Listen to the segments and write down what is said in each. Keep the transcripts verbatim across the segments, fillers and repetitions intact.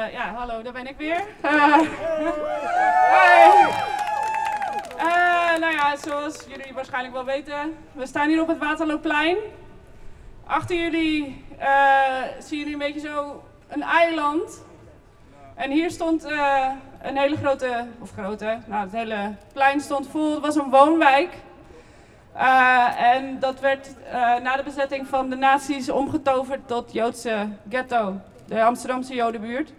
Uh, ja, hallo, daar ben ik weer. Uh, hey. uh, nou ja, zoals jullie waarschijnlijk wel weten, we staan hier op het Waterloopplein. Achter jullie uh, zien jullie een beetje zo een eiland. En hier stond uh, een hele grote, of grote, nou het hele plein stond vol. Het was een woonwijk. Uh, en dat werd uh, na de bezetting van de nazi's omgetoverd tot Joodse ghetto, de Amsterdamse Jodenbuurt.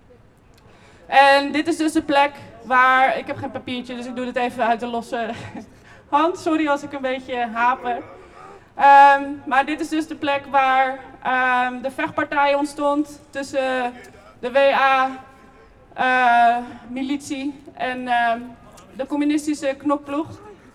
En dit is dus de plek waar, ik heb geen papiertje, dus ik doe dit even uit de losse hand. Sorry als ik een beetje haper. Um, maar dit is dus de plek waar um, de vechtpartij ontstond tussen de W A, uh, militie en uh, de communistische knokploeg.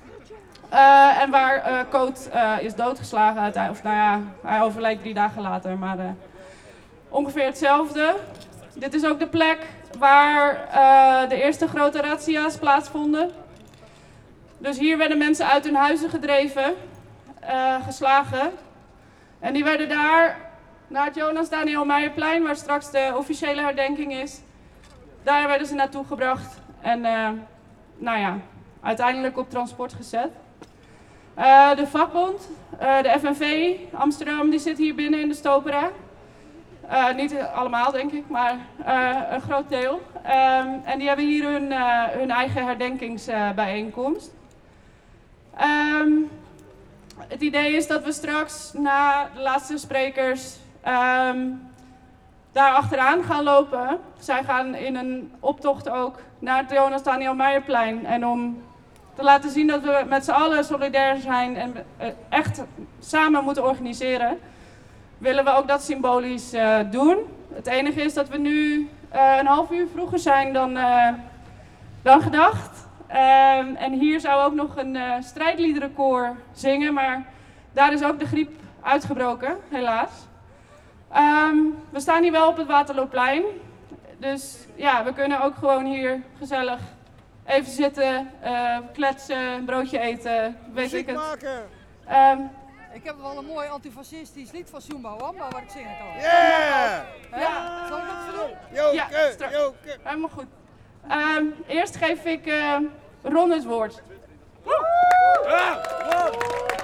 Uh, en waar uh, Koot uh, is doodgeslagen uiteindelijk. Of nou ja, hij overleed drie dagen later, maar uh, ongeveer hetzelfde. Dit is ook de plek waar uh, de eerste grote razzia's plaatsvonden. Dus hier werden mensen uit hun huizen gedreven, uh, geslagen. En die werden daar, naar het Jonas Daniel Meijerplein, waar straks de officiële herdenking is. Daar werden ze naartoe gebracht en uh, nou ja, uiteindelijk op transport gezet. Uh, de vakbond, uh, de F N V Amsterdam, die zit hier binnen in de Stopera. Uh, niet allemaal denk ik, maar uh, een groot deel. Um, en die hebben hier hun, uh, hun eigen herdenkingsbijeenkomst. Uh, um, het idee is dat we straks na de laatste sprekers um, daar achteraan gaan lopen. Zij gaan in een optocht ook naar het Jonas Daniel Meijerplein. En om te laten zien dat we met z'n allen solidair zijn en uh, echt samen moeten organiseren, willen we ook dat symbolisch uh, doen. Het enige is dat we nu uh, een half uur vroeger zijn dan, uh, dan gedacht. Uh, en hier zou ook nog een uh, strijdliederenkoor zingen, maar daar is ook de griep uitgebroken, helaas. Um, we staan hier wel op het Waterloopplein, dus ja, we kunnen ook gewoon hier gezellig even zitten, uh, kletsen, een broodje eten, weet ik het. Um, ik heb wel een mooi antifascistisch lied van Zumba Wamba waar ik zingen kan. Yeah! Ja, zal ik dat even doen? Joke, ja, straks. joke. Helemaal goed. Um, eerst geef ik uh, Ron het woord. Ah, Ron.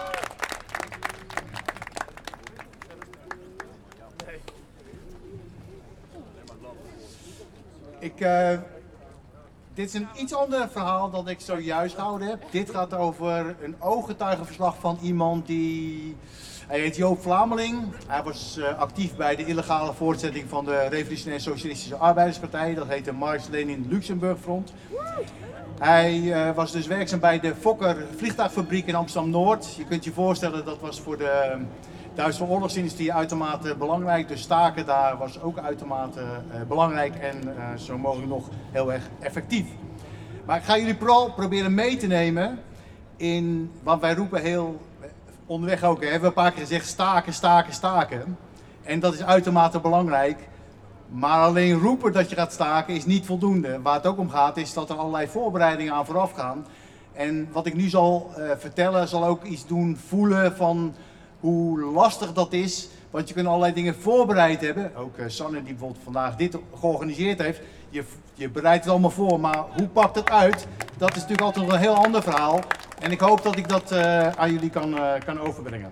Ik, uh, dit is een iets ander verhaal dan ik zojuist gehouden heb. Dit gaat over een ooggetuigenverslag van iemand die... Hij heet Joop Vlameling. Hij was uh, actief bij de illegale voortzetting van de Revolutionaire Socialistische Arbeiderspartij. Dat heet de Marx-Lenin-Luxemburg-front. Hij uh, was dus werkzaam bij de Fokker vliegtuigfabriek in Amsterdam-Noord. Je kunt je voorstellen, dat was voor de Duitse oorlogsindustrie uitermate belangrijk. Dus staken daar was ook uitermate uh, belangrijk en uh, zo mogelijk nog heel erg effectief. Maar ik ga jullie vooral proberen mee te nemen in wat wij roepen heel onderweg ook. Hè. We hebben een paar keer gezegd staken, staken, staken. En dat is uitermate belangrijk. Maar alleen roepen dat je gaat staken is niet voldoende. Waar het ook om gaat is dat er allerlei voorbereidingen aan vooraf gaan. En wat ik nu zal uh, vertellen zal ook iets doen voelen van hoe lastig dat is. Want je kunt allerlei dingen voorbereid hebben. Ook uh, Sanne die bijvoorbeeld vandaag dit georganiseerd heeft. Je, je bereidt het allemaal voor, maar hoe pakt het uit? Dat is natuurlijk altijd nog een heel ander verhaal. En ik hoop dat ik dat uh, aan jullie kan, uh, kan overbrengen.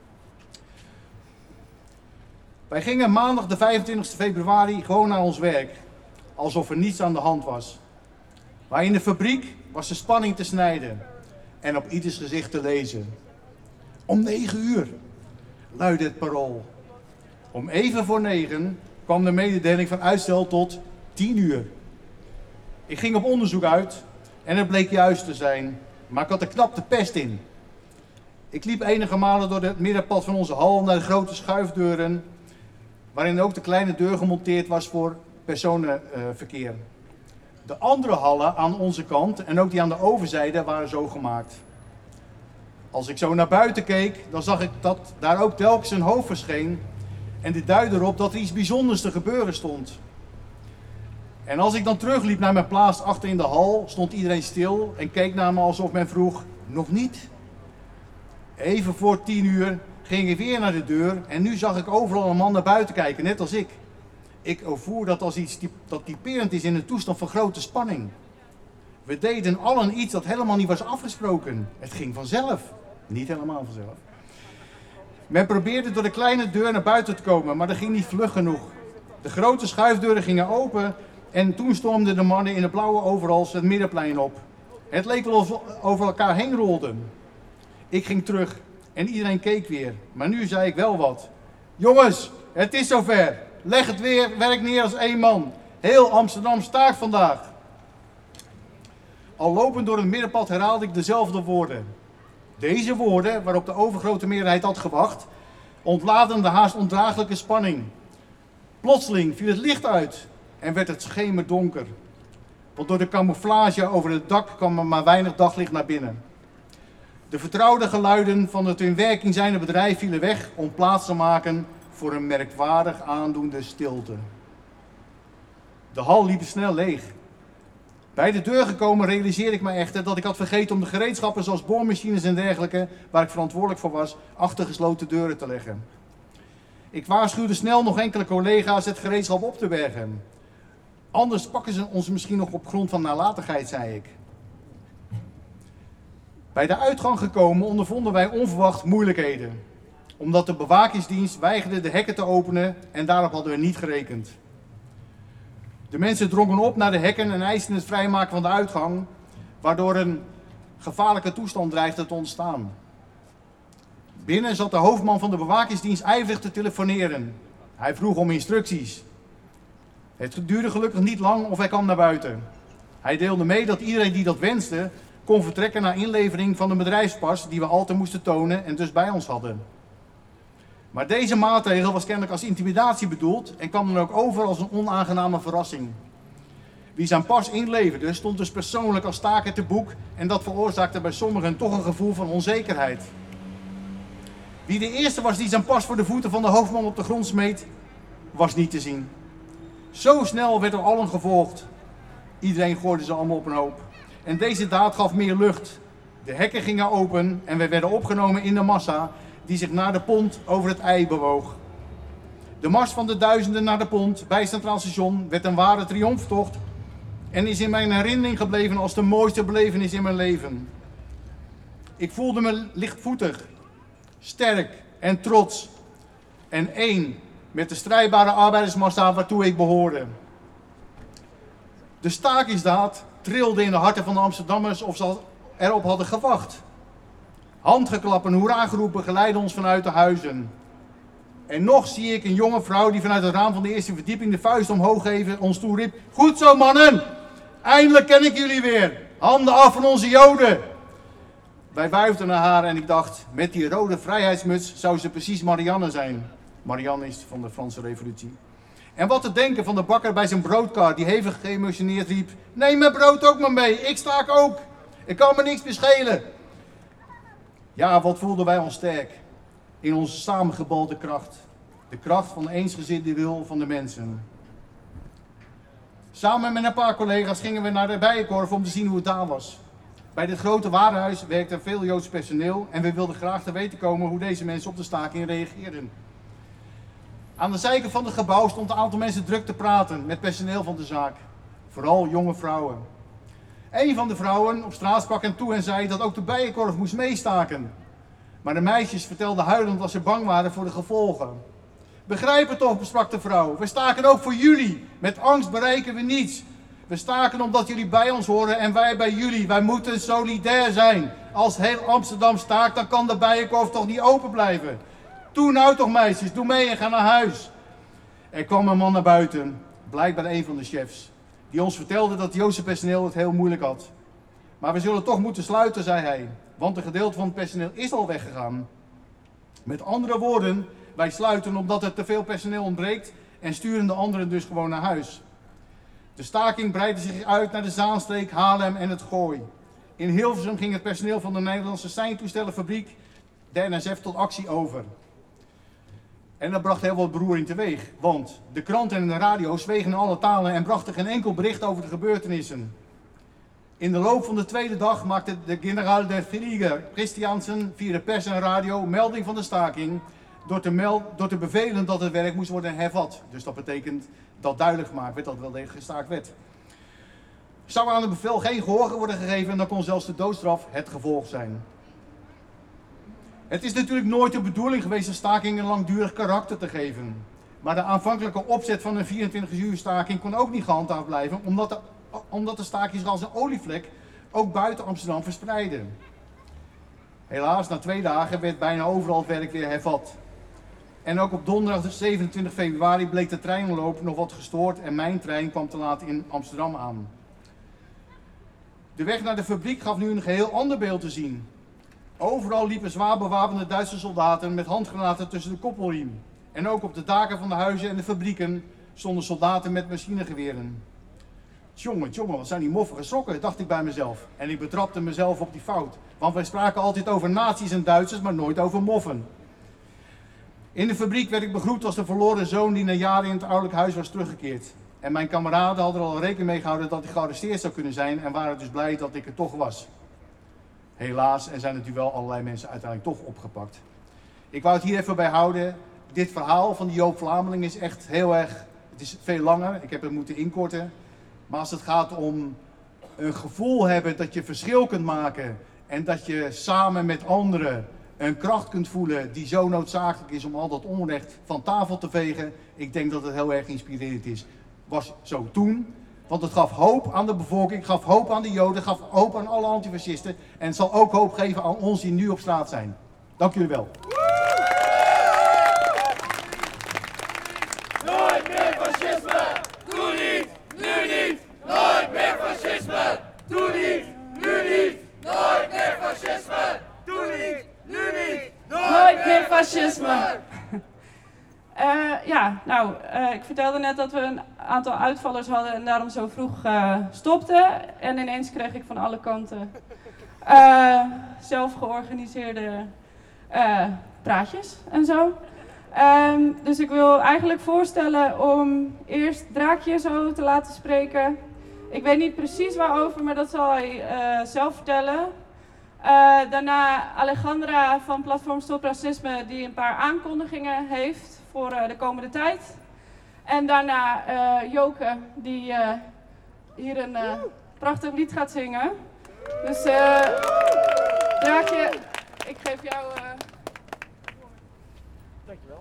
Wij gingen maandag de vijfentwintigste februari gewoon naar ons werk. Alsof er niets aan de hand was. Maar in de fabriek was de spanning te snijden. En op ieders gezicht te lezen. Om negen uur luidde het parool. Om even voor negen kwam de mededeling van uitstel tot tien uur. Ik ging op onderzoek uit en het bleek juist te zijn. Maar ik had er knap de pest in. Ik liep enige malen door het middenpad van onze hal naar de grote schuifdeuren, waarin ook de kleine deur gemonteerd was voor personenverkeer. Uh, de andere hallen aan onze kant en ook die aan de overzijde waren zo gemaakt. Als ik zo naar buiten keek, dan zag ik dat daar ook telkens een hoofd verscheen en dit duidde erop dat er iets bijzonders te gebeuren stond. En als ik dan terugliep naar mijn plaats achter in de hal, stond iedereen stil en keek naar me alsof men vroeg, nog niet? Even voor tien uur ging ik weer naar de deur en nu zag ik overal een man naar buiten kijken, net als ik. Ik ervoer dat als iets dat typerend is in een toestand van grote spanning. We deden allen iets dat helemaal niet was afgesproken. Het ging vanzelf. Niet helemaal vanzelf. Men probeerde door de kleine deur naar buiten te komen, maar dat ging niet vlug genoeg. De grote schuifdeuren gingen open en toen stormden de mannen in de blauwe overals het middenplein op. Het leek wel alsof we over elkaar heen rolden. Ik ging terug en iedereen keek weer, maar nu zei ik wel wat. Jongens, het is zover. Leg het weer, werk neer als één man. Heel Amsterdam staakt vandaag. Al lopend door het middenpad herhaalde ik dezelfde woorden. Deze woorden, waarop de overgrote meerderheid had gewacht, ontladen de haast ondraaglijke spanning. Plotseling viel het licht uit en werd het schemerdonker. Want door de camouflage over het dak kwam er maar weinig daglicht naar binnen. De vertrouwde geluiden van het in werking zijnde bedrijf vielen weg om plaats te maken voor een merkwaardig aandoende stilte. De hal liep snel leeg. Bij de deur gekomen realiseerde ik me echter dat ik had vergeten om de gereedschappen zoals boormachines en dergelijke, waar ik verantwoordelijk voor was, achter gesloten deuren te leggen. Ik waarschuwde snel nog enkele collega's het gereedschap op te bergen. Anders pakken ze ons misschien nog op grond van nalatigheid, zei ik. Bij de uitgang gekomen ondervonden wij onverwacht moeilijkheden. Omdat de bewakingsdienst weigerde de hekken te openen en daarop hadden we niet gerekend. De mensen drongen op naar de hekken en eisten het vrijmaken van de uitgang, waardoor een gevaarlijke toestand dreigde te ontstaan. Binnen zat de hoofdman van de bewakingsdienst ijverig te telefoneren. Hij vroeg om instructies. Het duurde gelukkig niet lang of hij kwam naar buiten. Hij deelde mee dat iedereen die dat wenste, kon vertrekken naar inlevering van de bedrijfspas die we altijd moesten tonen en dus bij ons hadden. Maar deze maatregel was kennelijk als intimidatie bedoeld en kwam dan ook over als een onaangename verrassing. Wie zijn pas inleverde stond dus persoonlijk als staker te boek en dat veroorzaakte bij sommigen toch een gevoel van onzekerheid. Wie de eerste was die zijn pas voor de voeten van de hoofdman op de grond smeet, was niet te zien. Zo snel werd er allen gevolgd. Iedereen gooide ze allemaal op een hoop. En deze daad gaf meer lucht. De hekken gingen open en we werden opgenomen in de massa die zich naar de pont over het IJ bewoog. De mars van de duizenden naar de pont bij het Centraal Station werd een ware triomftocht en is in mijn herinnering gebleven als de mooiste belevenis in mijn leven. Ik voelde me lichtvoetig, sterk en trots en één met de strijdbare arbeidersmassa waartoe ik behoorde. De stakingsdaad trilde in de harten van de Amsterdammers of ze erop hadden gewacht. Handgeklap en hoera-geroepen geleidden ons vanuit de huizen. En nog zie ik een jonge vrouw die vanuit het raam van de eerste verdieping de vuist omhoog geven ons toeriep. Goed zo mannen, eindelijk ken ik jullie weer. Handen af van onze Joden. Wij wuifden naar haar en ik dacht, met die rode vrijheidsmuts zou ze precies Marianne zijn. Marianne is van de Franse Revolutie. En wat te denken van de bakker bij zijn broodkar die hevig geëmotioneerd riep. Neem mijn brood ook maar mee, ik staak ook. Ik kan me niks meer schelen. Ja, wat voelden wij ons sterk. In onze samengebalde kracht. De kracht van de eensgezinde wil van de mensen. Samen met een paar collega's gingen we naar de Bijenkorf om te zien hoe het daar was. Bij dit grote warenhuis werkte veel Joods personeel en we wilden graag te weten komen hoe deze mensen op de staking reageerden. Aan de zijkant van het gebouw stond een aantal mensen druk te praten met personeel van de zaak. Vooral jonge vrouwen. Een van de vrouwen op straat sprak hen toe en zei dat ook de Bijenkorf moest meestaken. Maar de meisjes vertelden huilend dat ze bang waren voor de gevolgen. Begrijp het toch, sprak de vrouw. We staken ook voor jullie. Met angst bereiken we niets. We staken omdat jullie bij ons horen en wij bij jullie. Wij moeten solidair zijn. Als heel Amsterdam staakt, dan kan de Bijenkorf toch niet open blijven. Doe nou toch meisjes, doe mee en ga naar huis. Er kwam een man naar buiten, blijkbaar een van de chefs, die ons vertelde dat het Joodse personeel het heel moeilijk had. Maar we zullen toch moeten sluiten, zei hij, want een gedeelte van het personeel is al weggegaan. Met andere woorden, wij sluiten omdat er te veel personeel ontbreekt en sturen de anderen dus gewoon naar huis. De staking breidde zich uit naar de Zaanstreek, Haarlem en het Gooi. In Hilversum ging het personeel van de Nederlandse seintoestellenfabriek, de N S F, tot actie over. En dat bracht heel wat beroering teweeg, want de kranten en de radio zwegen in alle talen en brachten geen enkel bericht over de gebeurtenissen. In de loop van de tweede dag maakte de generaal der Flieger Christiansen via de pers en radio melding van de staking, door te, meld, door te bevelen dat het werk moest worden hervat. Dus dat betekent dat duidelijk gemaakt werd dat het wel degelijk gestaakt werd. Zou aan het bevel geen gehoor worden gegeven, dan kon zelfs de doodstraf het gevolg zijn. Het is natuurlijk nooit de bedoeling geweest een staking een langdurig karakter te geven. Maar de aanvankelijke opzet van een vierentwintig uur staking kon ook niet gehandhaafd blijven, omdat de, omdat de staking zich als een olievlek ook buiten Amsterdam verspreidde. Helaas, na twee dagen werd bijna overal het werk weer hervat. En ook op donderdag zevenentwintig februari bleek de treinloop nog wat gestoord en mijn trein kwam te laat in Amsterdam aan. De weg naar de fabriek gaf nu een geheel ander beeld te zien. Overal liepen zwaar bewapende Duitse soldaten met handgranaten tussen de koppelriem. En ook op de daken van de huizen en de fabrieken stonden soldaten met machinegeweren. Tjonge, tjonge, wat zijn die moffen geschrokken, dacht ik bij mezelf. En ik betrapte mezelf op die fout. Want wij spraken altijd over nazi's en Duitsers, maar nooit over moffen. In de fabriek werd ik begroet als de verloren zoon die na jaren in het ouderlijk huis was teruggekeerd. En mijn kameraden hadden er al rekening mee gehouden dat ik gearresteerd zou kunnen zijn en waren dus blij dat ik er toch was. Helaas, er zijn natuurlijk wel allerlei mensen uiteindelijk toch opgepakt. Ik wou het hier even bij houden. Dit verhaal van die Joop Vlameling is echt heel erg, het is veel langer, ik heb het moeten inkorten. Maar als het gaat om een gevoel hebben dat je verschil kunt maken en dat je samen met anderen een kracht kunt voelen die zo noodzakelijk is om al dat onrecht van tafel te vegen, ik denk dat het heel erg inspirerend is. Was zo toen, want het gaf hoop aan de bevolking, gaf hoop aan de Joden, gaf hoop aan alle antifascisten en het zal ook hoop geven aan ons die nu op straat zijn. Dank jullie wel. Nooit meer fascisme! Doe niet! Nu niet! Nooit meer fascisme! Doe niet! Nu niet! Nooit meer fascisme! Doe niet! Nu niet! Nooit meer fascisme! Uh, ja, nou, uh, ik vertelde net dat we een aantal uitvallers hadden en daarom zo vroeg uh, stopten. En ineens kreeg ik van alle kanten uh, zelf georganiseerde uh, praatjes en zo. Um, dus ik wil eigenlijk voorstellen om eerst Draakje zo te laten spreken. Ik weet niet precies waarover, maar dat zal hij uh, zelf vertellen. Uh, daarna Alejandra van Platform Stop Racisme, die een paar aankondigingen heeft voor uh, de komende tijd. En daarna uh, Joke, die uh, hier een uh, prachtig lied gaat zingen. Dus uh, Draakje, ik geef jou... Uh... Dankjewel.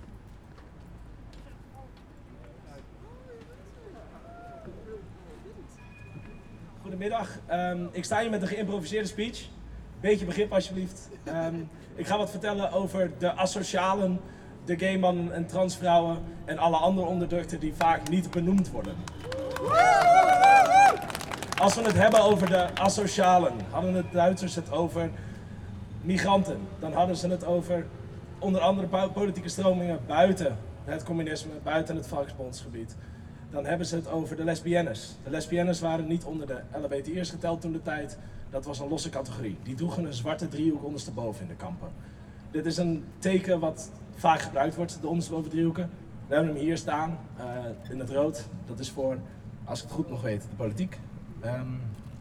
Goedemiddag, um, ik sta hier met een geïmproviseerde speech. Beetje begrip alsjeblieft. Um, ik ga wat vertellen over de asocialen, de gaymannen en transvrouwen en alle andere onderdrukten die vaak niet benoemd worden. Als we het hebben over de asocialen, hadden de Duitsers het over migranten. Dan hadden ze het over onder andere politieke stromingen buiten het communisme, buiten het Volksbondsgebied. Dan hebben ze het over de lesbiennes. De lesbiennes waren niet onder de L H B T I'ers geteld toen de tijd. Dat was een losse categorie. Die droegen een zwarte driehoek ondersteboven in de kampen. Dit is een teken wat vaak gebruikt wordt, de ondersteboven driehoeken. We hebben hem hier staan, uh, in het rood. Dat is voor, als ik het goed nog weet, de politiek. Um,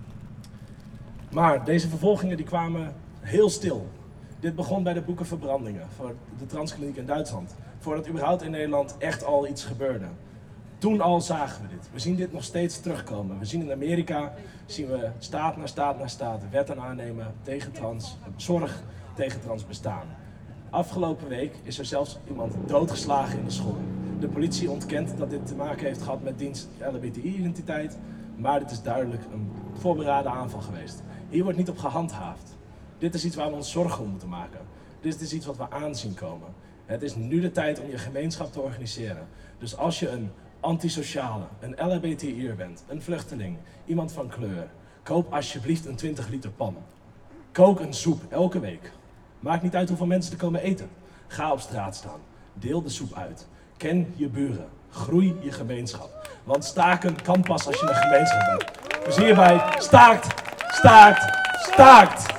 maar deze vervolgingen die kwamen heel stil. Dit begon bij de boekenverbrandingen voor de transkliniek in Duitsland. Voordat überhaupt in Nederland echt al iets gebeurde. Toen al zagen we dit. We zien dit nog steeds terugkomen. We zien in Amerika, zien we staat na staat na staat wetten aannemen tegen trans, zorg tegen trans bestaan. Afgelopen week is er zelfs iemand doodgeslagen in de school. De politie ontkent dat dit te maken heeft gehad met diens L H B T I-identiteit, maar dit is duidelijk een voorberaden aanval geweest. Hier wordt niet op gehandhaafd. Dit is iets waar we ons zorgen om moeten maken. Dit is iets wat we aanzien komen. Het is nu de tijd om je gemeenschap te organiseren. Dus als je een antisociale, een L H B T I'er bent, een vluchteling, iemand van kleur, koop alsjeblieft een twintig liter pan. Kook een soep elke week. Maakt niet uit hoeveel mensen er komen eten. Ga op straat staan. Deel de soep uit. Ken je buren. Groei je gemeenschap. Want staken kan pas als je een gemeenschap bent. Dus hierbij staakt, staakt, staakt.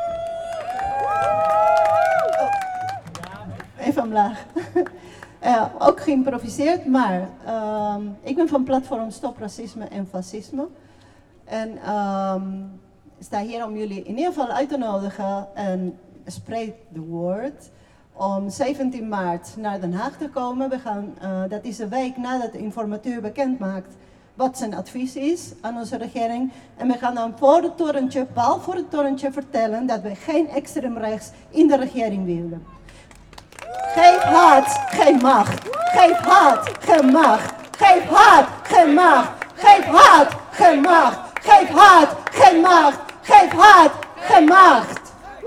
Even omlaag. Uh, geïmproviseerd, maar uh, ik ben van platform Stop Racisme en Fascisme. En um, ik sta hier om jullie in ieder geval uit te nodigen en spread the word. Om zeventien maart naar Den Haag te komen. We gaan, uh, dat is een week nadat de informateur bekend maakt wat zijn advies is aan onze regering. En we gaan dan voor het torentje, pal voor het torentje vertellen dat we geen extreem rechts in de regering willen. Geef haat, geen macht. Geef haat, geen macht. Geef haat, geen macht. Geef haat, geen macht. Geef haat, geen macht. Geef haat, geen macht.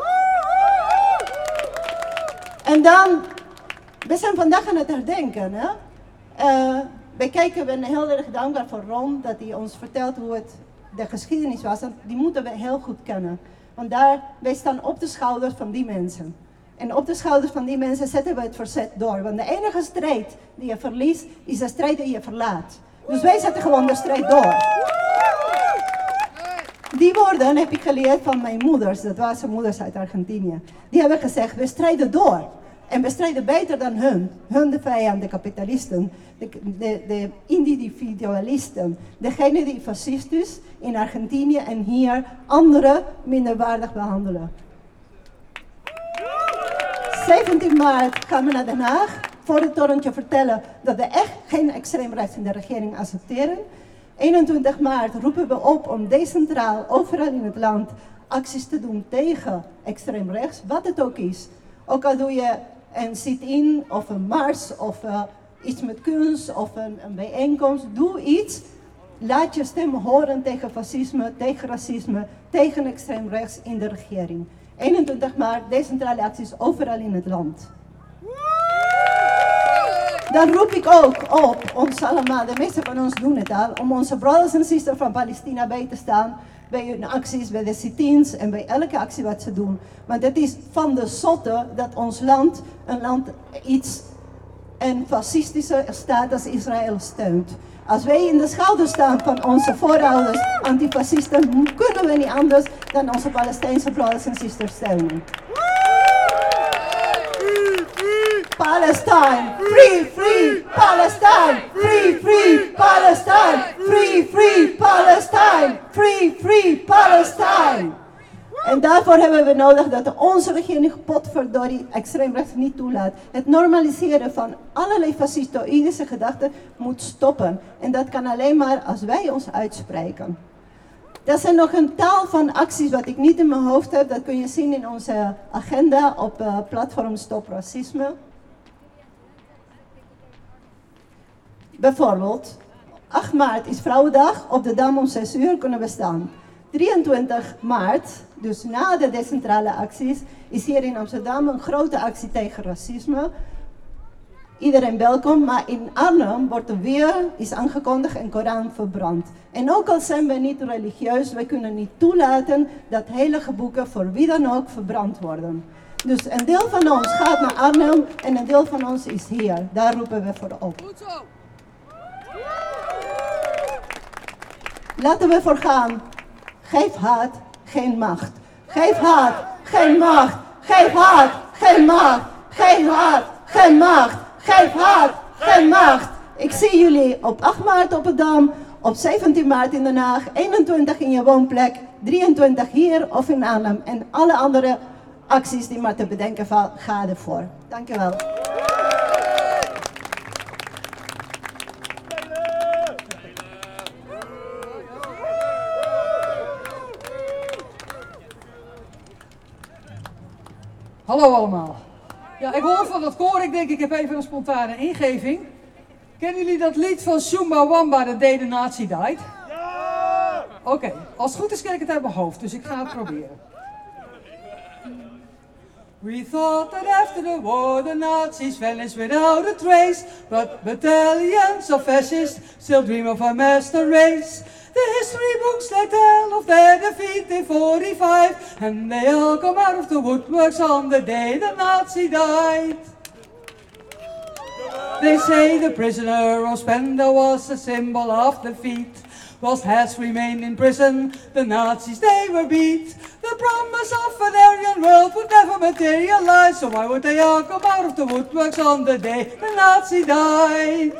En dan, we zijn vandaag aan het herdenken. Hè? Uh, wij kijken, we zijn heel erg dankbaar voor Ron, dat hij ons vertelt hoe het de geschiedenis was. En die moeten we heel goed kennen. Want daar, wij staan op de schouders van die mensen. En op de schouders van die mensen zetten we het verzet door. Want de enige strijd die je verliest, is de strijd die je verlaat. Dus wij zetten gewoon de strijd door. Die woorden heb ik geleerd van mijn moeders. Dat waren moeders uit Argentinië. Die hebben gezegd, we strijden door. En we strijden beter dan hun. Hun de vijand, de kapitalisten, de, de, de individualisten. Degene die fascistisch in Argentinië en hier anderen minderwaardig behandelen. zeventien maart gaan we naar Den Haag voor het torentje vertellen dat we echt geen extreem rechts in de regering accepteren. eenentwintig maart roepen we op om decentraal overal in het land acties te doen tegen extreem rechts, wat het ook is. Ook al doe je een sit-in of een mars of uh, iets met kunst of een, een bijeenkomst, doe iets. Laat je stem horen tegen fascisme, tegen racisme, tegen extreem rechts in de regering. eenentwintig maart, decentrale acties overal in het land. Dan roep ik ook op ons allemaal, de meeste van ons doen het al, om onze brothers en sisters van Palestina bij te staan. Bij hun acties, bij de sit-ins en bij elke actie wat ze doen. Want het is van de zotte dat ons land, een land iets, een fascistische staat als Israël steunt. Als wij in de schouder staan van onze voorouders, antifascisten, kunnen we niet anders dan onze Palestijnse brothers en sisters steunen. Palestine, free, free, Palestine, free, free, Palestine, free, free, Palestine, free, free, Palestine. En daarvoor hebben we nodig dat onze regering potverdorie extreem rechts niet toelaat. Het normaliseren van allerlei fascistoïdische gedachten moet stoppen. En dat kan alleen maar als wij ons uitspreken. Dat zijn nog een taal van acties wat ik niet in mijn hoofd heb. Dat kun je zien in onze agenda op uh, platform Stop Racisme. Bijvoorbeeld, acht maart is Vrouwendag. Op de Dam om zes uur kunnen we staan. drieëntwintig maart, dus na de decentrale acties, is hier in Amsterdam een grote actie tegen racisme. Iedereen welkom, maar in Arnhem wordt er weer, is aangekondigd, een Koran verbrand. En ook al zijn we niet religieus, we kunnen niet toelaten dat heilige boeken voor wie dan ook verbrand worden. Dus een deel van ons gaat naar Arnhem en een deel van ons is hier. Daar roepen we voor op. Goed zo. Laten we voor gaan. Geef haat, geen macht. Geef haat, geen macht. Geef haat, geen macht. Geef haat, geen macht. Geef haat, geen macht. Ik zie jullie op acht maart op het Dam, op zeventien maart in Den Haag, eenentwintig in je woonplek, drieëntwintig hier of in Arnhem. En alle andere acties die maar te bedenken vallen, ga ervoor. Dankjewel. Hallo allemaal. Ja, ik hoor van dat koor, ik denk ik heb even een spontane ingeving. Kennen jullie dat lied van Shumba Wamba, The Day the Nazi Died? Ja! Oké, okay. Als het goed is ken ik het uit mijn hoofd, dus ik ga het proberen. We thought that after the war the Nazis vanished without a trace, but battalions of fascists still dream of a master race. The history books they tell of their defeat in forty-five, and they all come out of the woodworks on the day the Nazi died. They say the prisoner of Spandau was a symbol of defeat, whilst Hess remained in prison, the Nazis they were beat. The promise of an Aryan world would never materialize, so why would they all come out of the woodworks on the day the Nazi died?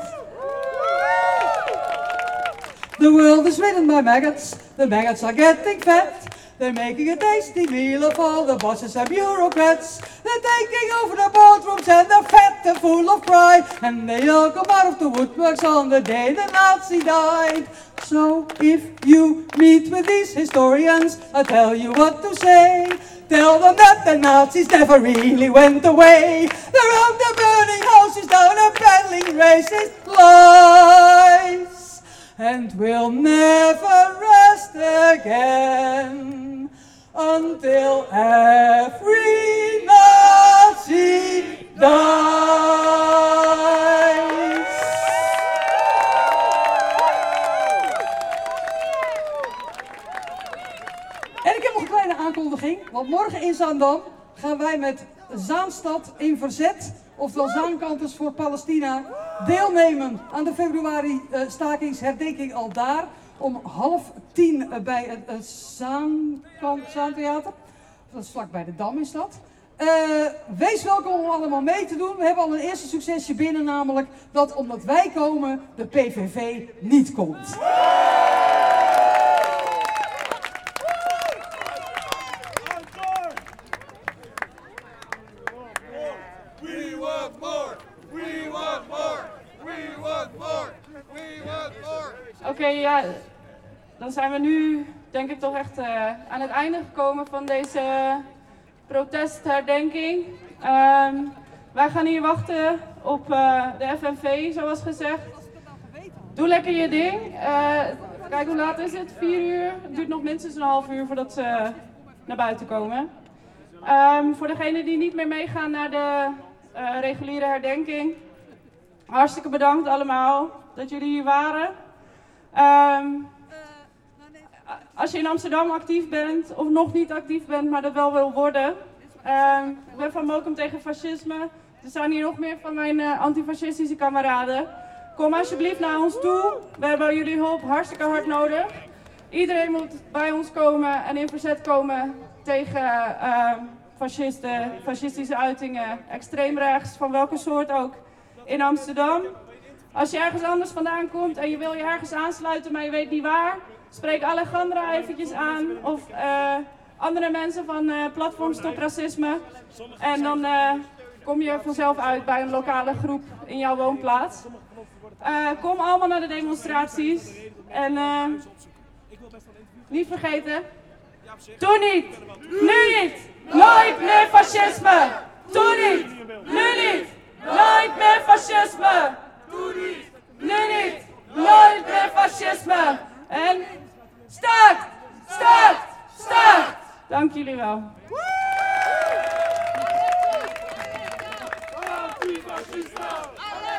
The world is ridden by maggots, the maggots are getting fat. They're making a tasty meal of all the bosses and bureaucrats. They're taking over the boardrooms and they're fat and full of pride. And they all come out of the woodworks on the day the Nazi died. So if you meet with these historians, I'll tell you what to say. Tell them that the Nazis never really went away. They're out there burning houses down and peddling racist lies. And we'll never rest again until every Nazi dies. En ik heb nog een kleine aankondiging, want morgen in Zaandam gaan wij met Zaanstad in verzet, oftewel Zaankanters voor Palestina, deelnemen aan de februari uh, stakingsherdenking al daar om half tien uh, bij het uh, Zaankant Zaantheater. Dat is vlakbij de Dam is dat. Uh, wees welkom om allemaal mee te doen. We hebben al een eerste succesje binnen, namelijk dat omdat wij komen de P V V niet komt. Oké, okay, ja, dan zijn we nu denk ik toch echt uh, aan het einde gekomen van deze protestherdenking. Um, wij gaan hier wachten op uh, de F N V, zoals gezegd. Doe lekker je ding. Uh, kijk, hoe laat is het? Vier uur. Het duurt nog minstens een half uur voordat ze uh, naar buiten komen. Um, voor degenen die niet meer meegaan naar de uh, reguliere herdenking, hartstikke bedankt allemaal dat jullie hier waren. Um, als je in Amsterdam actief bent of nog niet actief bent, maar dat wel wil worden. Um, ik ben van Mokum tegen fascisme. Er staan hier nog meer van mijn uh, antifascistische kameraden. Kom alsjeblieft naar ons toe. We hebben jullie hulp hartstikke hard nodig. Iedereen moet bij ons komen en in verzet komen tegen uh, fascisten, fascistische uitingen, extreemrechts, van welke soort ook, in Amsterdam. Als je ergens anders vandaan komt en je wil je ergens aansluiten, maar je weet niet waar, spreek Alejandra eventjes aan of uh, andere mensen van uh, Platform Stop Racisme. En dan uh, kom je vanzelf uit bij een lokale groep in jouw woonplaats. Uh, kom allemaal naar de demonstraties. En uh, niet vergeten, doe niet, nu niet, nooit meer fascisme. Doe niet, nu niet, nooit meer fascisme. Doe niet, nu niet, nooit meer fascisme. En staakt, staakt, staakt. Dank jullie wel. Antifascisme!